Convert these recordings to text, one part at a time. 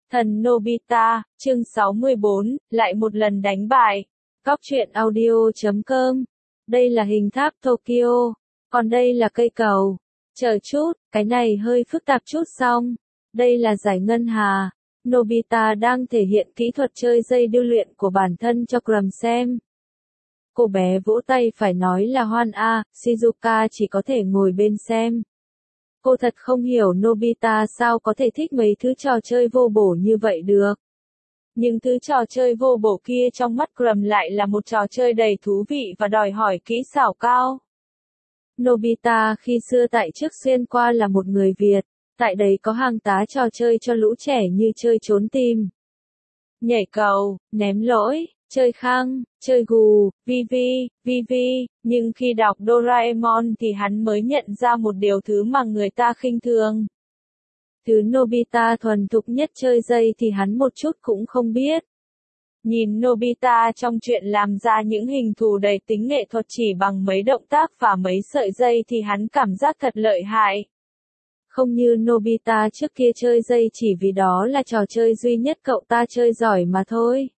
Thần Nobita, chương 64, lại một lần đánh bại. Cóc truyện audio.com. Đây là hình tháp Tokyo, còn đây là cây cầu. Chờ chút, cái này hơi phức tạp chút xong. Đây là giải ngân hà. Nobita đang thể hiện kỹ thuật chơi dây điêu luyện của bản thân cho Crumb xem. Cô bé vỗ tay phải nói là hoan a, Shizuka chỉ có thể ngồi bên xem. Cô thật không hiểu Nobita sao có thể thích mấy thứ trò chơi vô bổ như vậy được. Nhưng thứ trò chơi vô bổ kia trong mắt Crumb lại là một trò chơi đầy thú vị và đòi hỏi kỹ xảo cao. Nobita khi xưa tại trước xuyên qua là một người Việt, tại đấy có hàng tá trò chơi cho lũ trẻ như chơi trốn tìm, nhảy cầu, ném lỗi, chơi khăng, chơi gù, vi, nhưng khi đọc Doraemon thì hắn mới nhận ra một điều thứ mà người ta khinh thường. Thứ Nobita thuần thục nhất chơi dây thì hắn một chút cũng không biết. Nhìn Nobita trong chuyện làm ra những hình thù đầy tính nghệ thuật chỉ bằng mấy động tác và mấy sợi dây thì hắn cảm giác thật lợi hại. Không như Nobita trước kia chơi dây chỉ vì đó là trò chơi duy nhất cậu ta chơi giỏi mà thôi.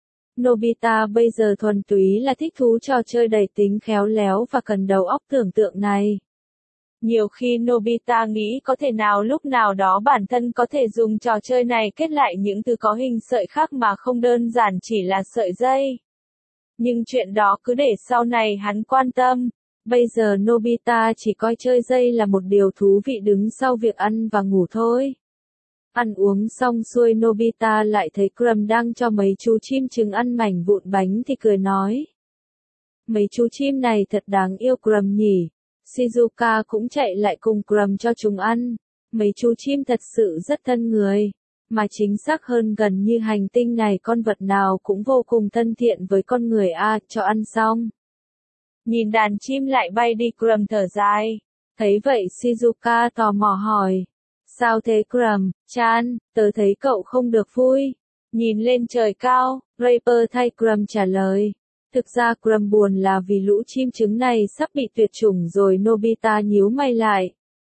Nobita bây giờ thuần túy là thích thú trò chơi đầy tính khéo léo và cần đầu óc tưởng tượng này. Nhiều khi Nobita nghĩ có thể nào lúc nào đó bản thân có thể dùng trò chơi này kết lại những thứ có hình sợi khác mà không đơn giản chỉ là sợi dây. Nhưng chuyện đó cứ để sau này hắn quan tâm. Bây giờ Nobita chỉ coi chơi dây là một điều thú vị đứng sau việc ăn và ngủ thôi. Ăn uống xong xuôi Nobita lại thấy Crumb đang cho mấy chú chim trứng ăn mảnh vụn bánh thì cười nói. Mấy chú chim này thật đáng yêu Crumb nhỉ. Shizuka cũng chạy lại cùng Crumb cho chúng ăn. Mấy chú chim thật sự rất thân người. Mà chính xác hơn gần như hành tinh này con vật nào cũng vô cùng thân thiện với con người cho ăn xong. Nhìn đàn chim lại bay đi Crumb thở dài. Thấy vậy Shizuka tò mò hỏi. Sao thế Crumb, chan, tớ thấy cậu không được vui. Nhìn lên trời cao, Raper thay Crumb trả lời. Thực ra Crumb buồn là vì lũ chim trứng này sắp bị tuyệt chủng rồi. Nobita nhíu mày lại.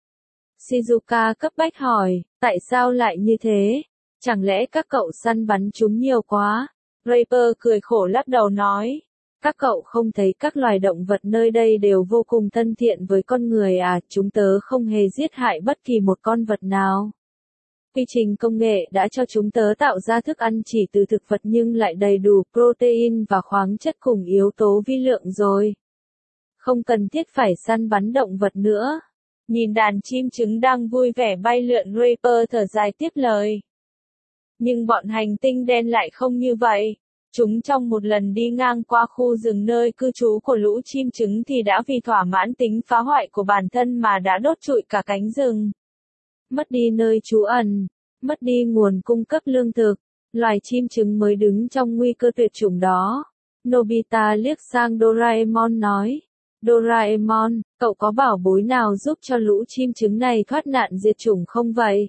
Shizuka cấp bách hỏi, tại sao lại như thế? Chẳng lẽ các cậu săn bắn chúng nhiều quá? Raper cười khổ lắc đầu nói. Các cậu không thấy các loài động vật nơi đây đều vô cùng thân thiện với con người chúng tớ không hề giết hại bất kỳ một con vật nào. Quy trình công nghệ đã cho chúng tớ tạo ra thức ăn chỉ từ thực vật nhưng lại đầy đủ protein và khoáng chất cùng yếu tố vi lượng rồi. Không cần thiết phải săn bắn động vật nữa. Nhìn đàn chim trứng đang vui vẻ bay lượn Raper thở dài tiếp lời. Nhưng bọn hành tinh đen lại không như vậy. Chúng trong một lần đi ngang qua khu rừng nơi cư trú của lũ chim trứng thì đã vì thỏa mãn tính phá hoại của bản thân mà đã đốt trụi cả cánh rừng. Mất đi nơi trú ẩn, mất đi nguồn cung cấp lương thực, loài chim trứng mới đứng trong nguy cơ tuyệt chủng đó. Nobita liếc sang Doraemon nói. Doraemon, cậu có bảo bối nào giúp cho lũ chim trứng này thoát nạn diệt chủng không vậy?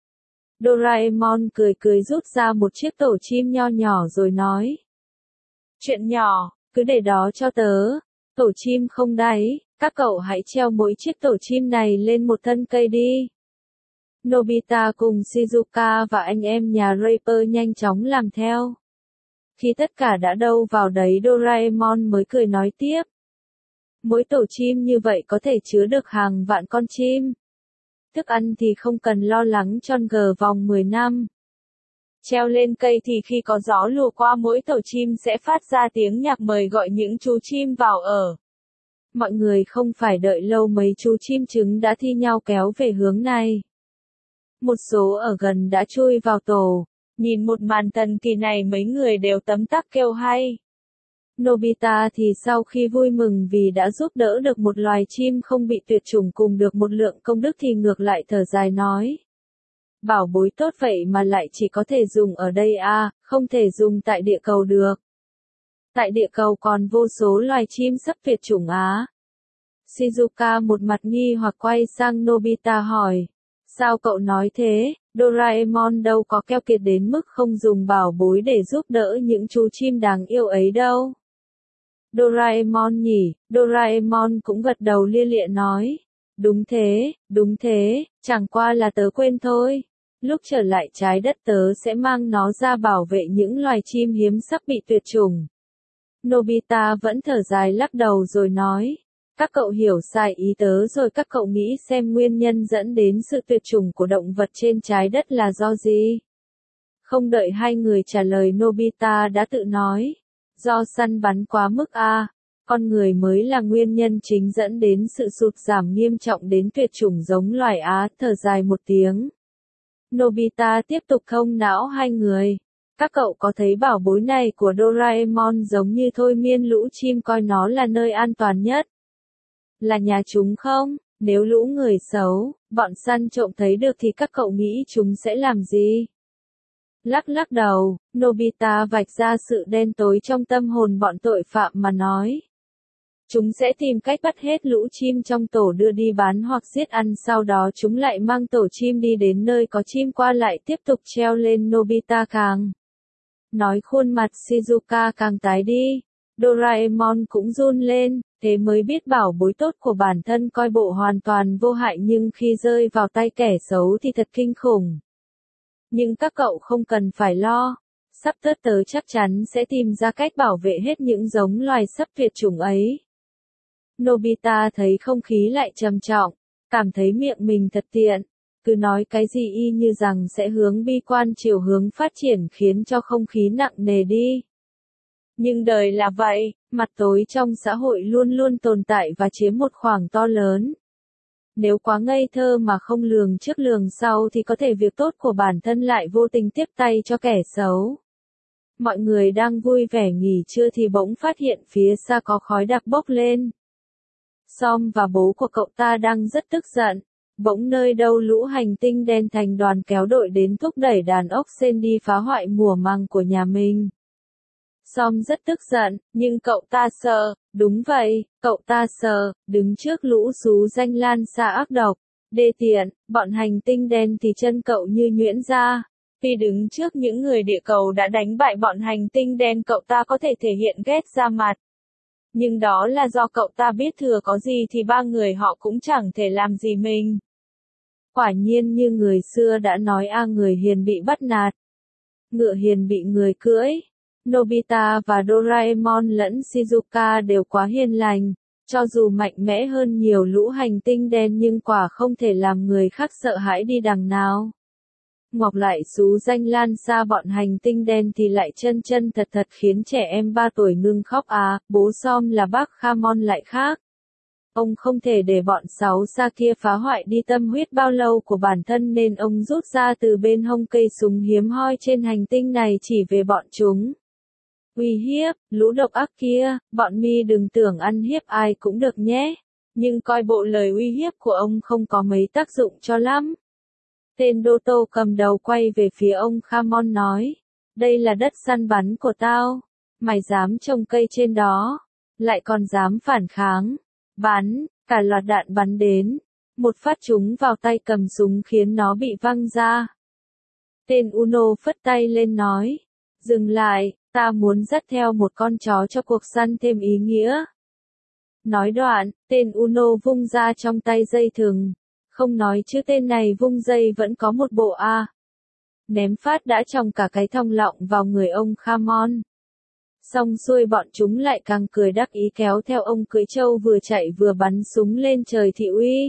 Doraemon cười rút ra một chiếc tổ chim nho nhỏ rồi nói. Chuyện nhỏ, cứ để đó cho tớ. Tổ chim không đáy, các cậu hãy treo mỗi chiếc tổ chim này lên một thân cây đi. Nobita cùng Shizuka và anh em nhà Raper nhanh chóng làm theo. Khi tất cả đã đâu vào đấy Doraemon mới cười nói tiếp. Mỗi tổ chim như vậy có thể chứa được hàng vạn con chim. Thức ăn thì không cần lo lắng tròn gờ vòng 10 năm. Treo lên cây thì khi có gió lùa qua mỗi tổ chim sẽ phát ra tiếng nhạc mời gọi những chú chim vào ở. Mọi người không phải đợi lâu mấy chú chim trứng đã thi nhau kéo về hướng này. Một số ở gần đã chui vào tổ. Nhìn một màn thần kỳ này mấy người đều tấm tắc kêu hay. Nobita thì sau khi vui mừng vì đã giúp đỡ được một loài chim không bị tuyệt chủng cùng được một lượng công đức thì ngược lại thở dài nói. Bảo bối tốt vậy mà lại chỉ có thể dùng ở đây không thể dùng tại địa cầu được. Tại địa cầu còn vô số loài chim sắp tuyệt chủng Shizuka một mặt nghi hoặc quay sang Nobita hỏi. Sao cậu nói thế? Doraemon đâu có keo kiệt đến mức không dùng bảo bối để giúp đỡ những chú chim đáng yêu ấy đâu. Doraemon nhỉ, Doraemon cũng gật đầu lia lịa nói. Đúng thế, chẳng qua là tớ quên thôi. Lúc trở lại trái đất tớ sẽ mang nó ra bảo vệ những loài chim hiếm sắp bị tuyệt chủng. Nobita vẫn thở dài lắc đầu rồi nói. Các cậu hiểu sai ý tớ rồi, các cậu nghĩ xem nguyên nhân dẫn đến sự tuyệt chủng của động vật trên trái đất là do gì? Không đợi hai người trả lời, Nobita đã tự nói. Do săn bắn quá mức à, con người mới là nguyên nhân chính dẫn đến sự sụt giảm nghiêm trọng đến tuyệt chủng giống loài Á, thở dài một tiếng. Nobita tiếp tục thông não hai người. Các cậu có thấy bảo bối này của Doraemon giống như thôi miên lũ chim coi nó là nơi an toàn nhất? Là nhà chúng không? Nếu lũ người xấu, bọn săn trộm thấy được thì các cậu nghĩ chúng sẽ làm gì? Lắc đầu, Nobita vạch ra sự đen tối trong tâm hồn bọn tội phạm mà nói. Chúng sẽ tìm cách bắt hết lũ chim trong tổ đưa đi bán hoặc giết ăn, sau đó chúng lại mang tổ chim đi đến nơi có chim qua lại tiếp tục treo lên. Nobita càng nói khuôn mặt Shizuka càng tái đi. Doraemon cũng run lên, thế mới biết bảo bối tốt của bản thân coi bộ hoàn toàn vô hại nhưng khi rơi vào tay kẻ xấu thì thật kinh khủng. Nhưng các cậu không cần phải lo, sắp tớ chắc chắn sẽ tìm ra cách bảo vệ hết những giống loài sắp tuyệt chủng ấy. Nobita thấy không khí lại trầm trọng, cảm thấy miệng mình thật tiện, cứ nói cái gì y như rằng sẽ hướng bi quan chiều hướng phát triển khiến cho không khí nặng nề đi. Nhưng đời là vậy, mặt tối trong xã hội luôn luôn tồn tại và chiếm một khoảng to lớn. Nếu quá ngây thơ mà không lường trước lường sau thì có thể việc tốt của bản thân lại vô tình tiếp tay cho kẻ xấu. Mọi người đang vui vẻ nghỉ trưa thì bỗng phát hiện phía xa có khói đặc bốc lên. Som và bố của cậu ta đang rất tức giận. Bỗng nơi đâu lũ hành tinh đen thành đoàn kéo đội đến thúc đẩy đàn ốc sên đi phá hoại mùa màng của nhà mình. Som rất tức giận, nhưng cậu ta sợ, đúng vậy, cậu ta sợ, đứng trước lũ xú danh lan xa ác độc, đê tiện, bọn hành tinh đen thì chân cậu như nhuyễn ra. Vì đứng trước những người địa cầu đã đánh bại bọn hành tinh đen, cậu ta có thể thể hiện ghét ra mặt. Nhưng đó là do cậu ta biết thừa có gì thì ba người họ cũng chẳng thể làm gì mình. Quả nhiên như người xưa đã nói, người hiền bị bắt nạt, ngựa hiền bị người cưỡi. Nobita và Doraemon lẫn Shizuka đều quá hiền lành, cho dù mạnh mẽ hơn nhiều lũ hành tinh đen nhưng quả không thể làm người khác sợ hãi đi đằng nào. Ngọc lại xú danh lan xa bọn hành tinh đen thì lại chân thật khiến trẻ em 3 tuổi ngưng khóc. Bố Som là bác Khamon lại khác. Ông không thể để bọn sáu xa kia phá hoại đi tâm huyết bao lâu của bản thân nên ông rút ra từ bên hông cây súng hiếm hoi trên hành tinh này chỉ về bọn chúng. Uy hiếp, lũ độc ác kia, bọn mi đừng tưởng ăn hiếp ai cũng được nhé. Nhưng coi bộ lời uy hiếp của ông không có mấy tác dụng cho lắm. Tên Doto cầm đầu quay về phía ông Khamon nói. Đây là đất săn bắn của tao. Mày dám trồng cây trên đó. Lại còn dám phản kháng. Bắn, cả loạt đạn bắn đến. Một phát trúng vào tay cầm súng khiến nó bị văng ra. Tên Uno phất tay lên nói. Dừng lại, ta muốn dắt theo một con chó cho cuộc săn thêm ý nghĩa. Nói đoạn, tên Uno vung ra trong tay dây thừng. Không nói chứ tên này vung dây vẫn có một bộ ném phát đã trong cả cái thòng lọng vào người ông Khamon. Xong xuôi bọn chúng lại càng cười đắc ý kéo theo ông cưỡi trâu vừa chạy vừa bắn súng lên trời thị uy.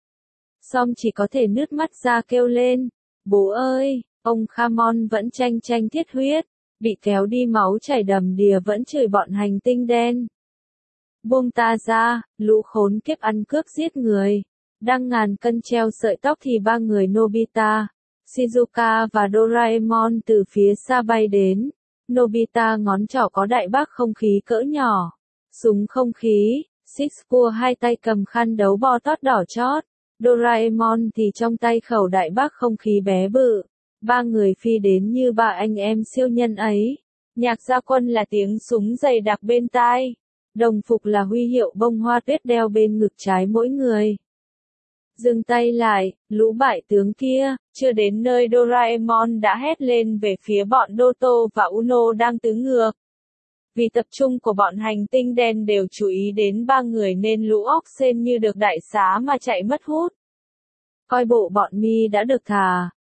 Som chỉ có thể nướt mắt ra kêu lên. Bố ơi, ông Khamon vẫn tranh thiết huyết. Bị kéo đi máu chảy đầm đìa vẫn chửi bọn hành tinh đen. Buông ta ra, lũ khốn kiếp ăn cướp giết người. Đang ngàn cân treo sợi tóc thì ba người Nobita, Shizuka và Doraemon từ phía xa bay đến. Nobita ngón trỏ có đại bác không khí cỡ nhỏ, súng không khí, Sixpua hai tay cầm khăn đấu bo tót đỏ chót, Doraemon thì trong tay khẩu đại bác không khí bé bự. Ba người phi đến như ba anh em siêu nhân ấy. Nhạc gia quân là tiếng súng dày đặc bên tai. Đồng phục là huy hiệu bông hoa tuyết đeo bên ngực trái mỗi người. Dừng tay lại, lũ bại tướng kia, chưa đến nơi Doraemon đã hét lên về phía bọn Doto và Uno đang tứ ngược. Vì tập trung của bọn hành tinh đen đều chú ý đến ba người nên lũ óc sên như được đại xá mà chạy mất hút. Coi bộ bọn mi đã được thả.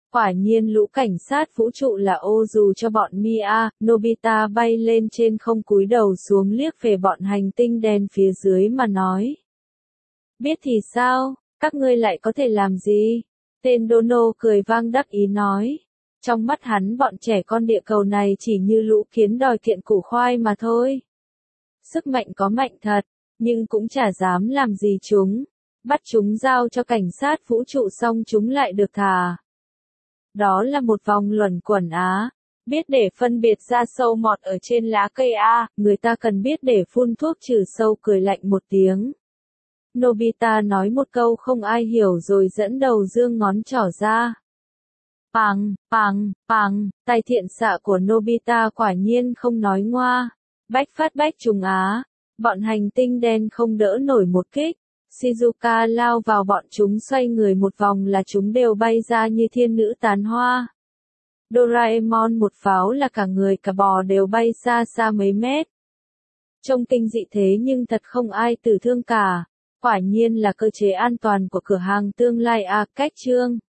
Quả nhiên lũ cảnh sát vũ trụ là ô dù cho bọn Mia, Nobita bay lên trên không cúi đầu xuống liếc về bọn hành tinh đen phía dưới mà nói. Biết thì sao, các ngươi lại có thể làm gì? Tên Dono cười vang đắc ý nói. Trong mắt hắn bọn trẻ con địa cầu này chỉ như lũ kiến đòi kiện củ khoai mà thôi. Sức mạnh có mạnh thật, nhưng cũng chả dám làm gì chúng. Bắt chúng giao cho cảnh sát vũ trụ xong chúng lại được thả. Đó là một vòng luẩn quẩn á. Biết để phân biệt ra sâu mọt ở trên lá cây A, người ta cần biết để phun thuốc trừ sâu. Cười lạnh một tiếng. Nobita nói một câu không ai hiểu rồi dẫn đầu giương ngón trỏ ra. Pằng, pằng, pằng, tay thiện xạ của Nobita quả nhiên không nói ngoa. Bách phát bách trùng á. Bọn hành tinh đen không đỡ nổi một kích. Shizuka lao vào bọn chúng xoay người một vòng là chúng đều bay ra như thiên nữ tán hoa. Doraemon một pháo là cả người cả bò đều bay xa xa mấy mét. Trông kinh dị thế nhưng thật không ai tử thương cả. Quả nhiên là cơ chế an toàn của cửa hàng tương lai à, cách chương.